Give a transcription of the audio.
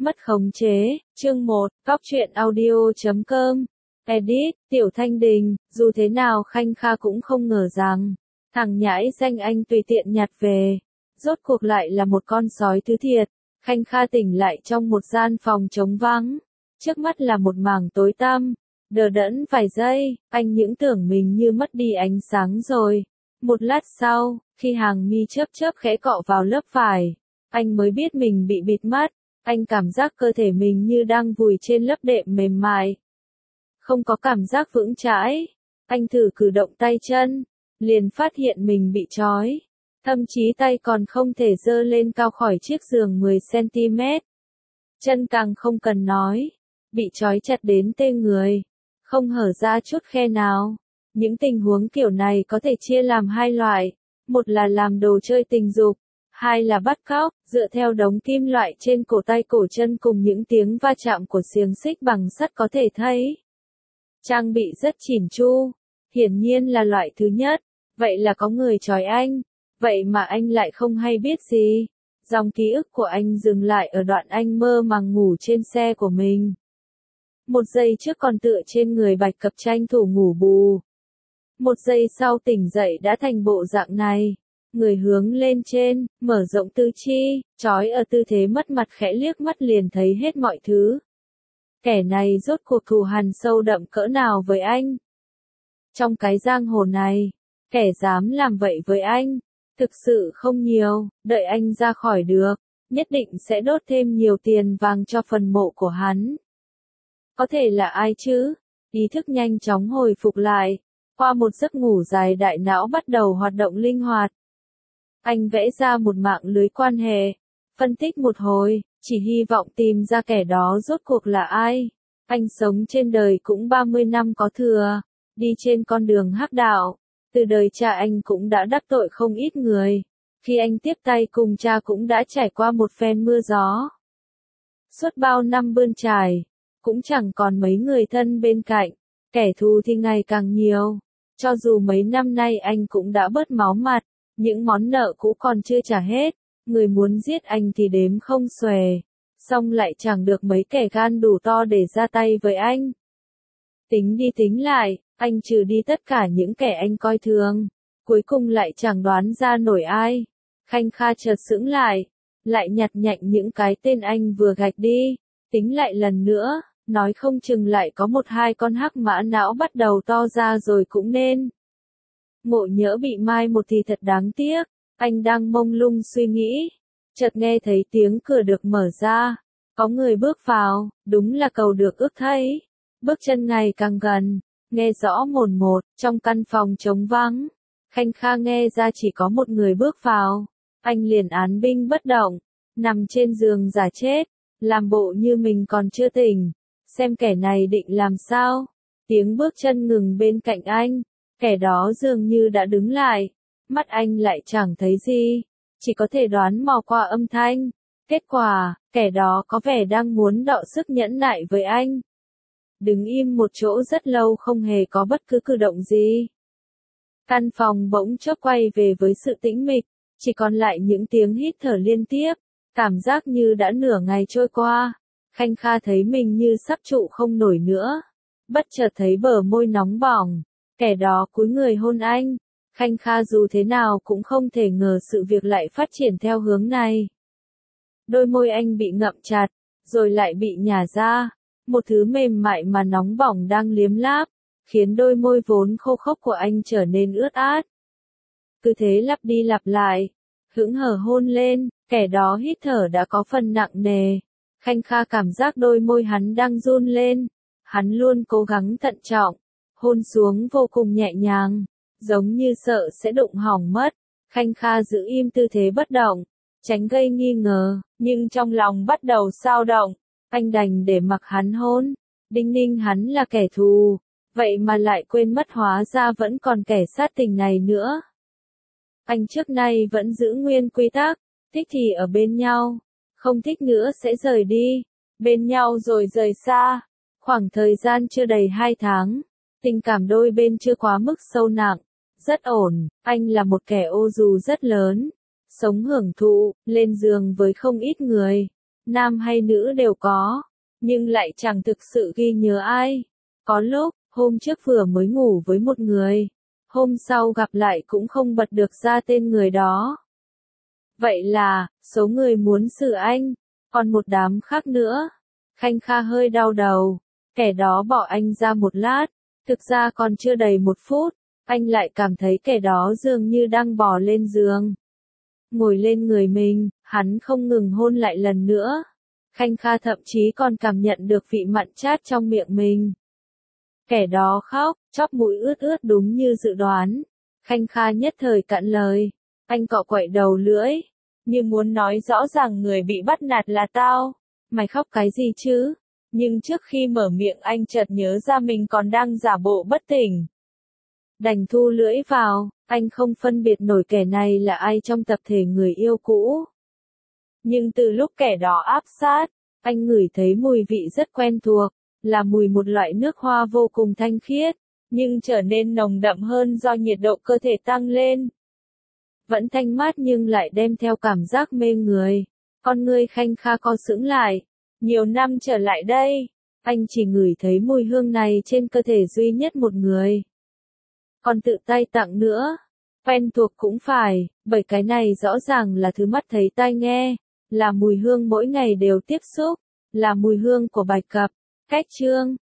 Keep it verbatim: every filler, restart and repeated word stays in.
Mất khống chế, chương một, Cóc truyện audio chấm com, edit, Tiểu Thanh Đình, dù thế nào Khanh Kha cũng không ngờ rằng, thằng nhãi danh anh tùy tiện nhặt về, rốt cuộc lại là một con sói thứ thiệt. Khanh Kha tỉnh lại trong một gian phòng trống vắng, trước mắt là một mảng tối tăm, đờ đẫn vài giây, anh những tưởng mình như mất đi ánh sáng rồi. Một lát sau, khi hàng mi chớp chớp khẽ cọ vào lớp vải, anh mới biết mình bị bịt mắt. Anh cảm giác cơ thể mình như đang vùi trên lớp đệm mềm mại. Không có cảm giác vững chãi. Anh thử cử động tay chân, liền phát hiện mình bị trói. Thậm chí tay còn không thể giơ lên cao khỏi chiếc giường mười xăng ti mét. Chân càng không cần nói, bị trói chặt đến tê người, không hở ra chút khe nào. Những tình huống kiểu này có thể chia làm hai loại, một là làm đồ chơi tình dục, hai là bắt cóc, dựa theo đống kim loại trên cổ tay cổ chân cùng những tiếng va chạm của xiềng xích bằng sắt có thể thấy. Trang bị rất chỉn chu, hiển nhiên là loại thứ nhất, vậy là có người trói anh, vậy mà anh lại không hay biết gì. Dòng ký ức của anh dừng lại ở đoạn anh mơ màng ngủ trên xe của mình. Một giây trước còn tựa trên người Bạch Cập tranh thủ ngủ bù. Một giây sau tỉnh dậy đã thành bộ dạng này. Người hướng lên trên, mở rộng tư chi, trói ở tư thế mất mặt khẽ liếc mắt liền thấy hết mọi thứ. Kẻ này rốt cuộc thù hằn sâu đậm cỡ nào với anh? Trong cái giang hồ này, kẻ dám làm vậy với anh, thực sự không nhiều, đợi anh ra khỏi được, nhất định sẽ đốt thêm nhiều tiền vàng cho phần mộ của hắn. Có thể là ai chứ? Ý thức nhanh chóng hồi phục lại, qua một giấc ngủ dài đại não bắt đầu hoạt động linh hoạt. Anh vẽ ra một mạng lưới quan hệ, phân tích một hồi, chỉ hy vọng tìm ra kẻ đó rốt cuộc là ai. Anh sống trên đời cũng ba mươi năm có thừa, đi trên con đường hắc đạo, từ đời cha anh cũng đã đắc tội không ít người. Khi anh tiếp tay cùng cha cũng đã trải qua một phen mưa gió. Suốt bao năm bươn trải, cũng chẳng còn mấy người thân bên cạnh, kẻ thù thì ngày càng nhiều. Cho dù mấy năm nay anh cũng đã bớt máu mặt, những món nợ cũ còn chưa trả hết, người muốn giết anh thì đếm không xuể, song lại chẳng được mấy kẻ gan đủ to để ra tay với anh. Tính đi tính lại, anh trừ đi tất cả những kẻ anh coi thường, cuối cùng lại chẳng đoán ra nổi ai. Khanh Kha chợt sững lại, lại nhặt nhạnh những cái tên anh vừa gạch đi, tính lại lần nữa, nói không chừng lại có một hai con hắc mã não bắt đầu to ra rồi cũng nên. Ngộ nhỡ bị mai một thì thật đáng tiếc, anh đang mông lung suy nghĩ, chợt nghe thấy tiếng cửa được mở ra, có người bước vào, đúng là Cầu được ước thấy. Bước chân ngày càng gần, nghe rõ mồn một, trong căn phòng trống vắng, Khanh Kha nghe ra chỉ có một người bước vào, anh liền án binh bất động, nằm trên giường giả chết, làm bộ như mình còn chưa tỉnh, xem kẻ này định làm sao. Tiếng bước chân ngừng bên cạnh anh. Kẻ đó dường như đã đứng lại, mắt anh lại chẳng thấy gì, chỉ có thể đoán mò qua âm thanh. Kết quả, kẻ đó có vẻ đang muốn đọ sức nhẫn nại với anh. Đứng im một chỗ rất lâu không hề có bất cứ cử động gì. Căn phòng bỗng chốc quay về với sự tĩnh mịch, chỉ còn lại những tiếng hít thở liên tiếp, cảm giác như đã nửa ngày trôi qua. Khanh Kha thấy mình như sắp trụ không nổi nữa, bất chợt thấy bờ môi nóng bỏng. Kẻ đó cúi người hôn anh, Khanh Kha dù thế nào cũng không thể ngờ sự việc lại phát triển theo hướng này. Đôi môi anh bị ngậm chặt, rồi lại bị nhả ra, một thứ mềm mại mà nóng bỏng đang liếm láp, khiến đôi môi vốn khô khốc của anh trở nên ướt át. Cứ thế lặp đi lặp lại, hững hờ hôn lên, kẻ đó hít thở đã có phần nặng nề. Khanh Kha cảm giác đôi môi hắn đang run lên, hắn luôn cố gắng thận trọng. Hôn xuống vô cùng nhẹ nhàng, giống như sợ sẽ đụng hỏng mất. Khanh Kha giữ im tư thế bất động, tránh gây nghi ngờ, nhưng trong lòng bắt đầu xao động. Anh đành để mặc hắn hôn, đinh ninh hắn là kẻ thù, vậy mà lại quên mất hóa ra vẫn còn kẻ sát tình này nữa. Anh trước nay vẫn giữ nguyên quy tắc, thích thì ở bên nhau, không thích nữa sẽ rời đi, bên nhau rồi rời xa. Khoảng thời gian chưa đầy hai tháng. Tình cảm đôi bên chưa quá mức sâu nặng, rất ổn, anh là một kẻ ô dù rất lớn, sống hưởng thụ, lên giường với không ít người, nam hay nữ đều có, nhưng lại chẳng thực sự ghi nhớ ai. Có lúc, hôm trước vừa mới ngủ với một người, hôm sau gặp lại cũng không bật được ra tên người đó. Vậy là, số người muốn xử anh, còn một đám khác nữa. Khanh Kha hơi đau đầu, kẻ đó bỏ anh ra một lát, thực ra còn chưa đầy một phút, anh lại cảm thấy kẻ đó dường như đang bò lên giường. Ngồi lên người mình, hắn không ngừng hôn lại lần nữa. Khanh Kha thậm chí còn cảm nhận được vị mặn chát trong miệng mình. Kẻ đó khóc, chóp mũi ướt ướt đúng như dự đoán. Khanh Kha nhất thời cạn lời. Anh cọ quậy đầu lưỡi, như muốn nói rõ ràng người bị bắt nạt là tao. Mày khóc cái gì chứ? Nhưng trước khi mở miệng anh chợt nhớ ra mình còn đang giả bộ bất tỉnh. Đành thu lưỡi vào, anh không phân biệt nổi kẻ này là ai trong tập thể người yêu cũ. Nhưng từ lúc kẻ đó áp sát, anh ngửi thấy mùi vị rất quen thuộc, là mùi một loại nước hoa vô cùng thanh khiết, nhưng trở nên nồng đậm hơn do nhiệt độ cơ thể tăng lên. Vẫn thanh mát nhưng lại đem theo cảm giác mê người. Con ngươi Khanh Kha co sững lại. Nhiều năm trở lại đây, anh chỉ ngửi thấy mùi hương này trên cơ thể duy nhất một người. Còn tự tay tặng nữa. Quen thuộc cũng phải, bởi cái này rõ ràng là thứ mắt thấy tai nghe, là mùi hương mỗi ngày đều tiếp xúc, là mùi hương của Bạch Cập. Cách chương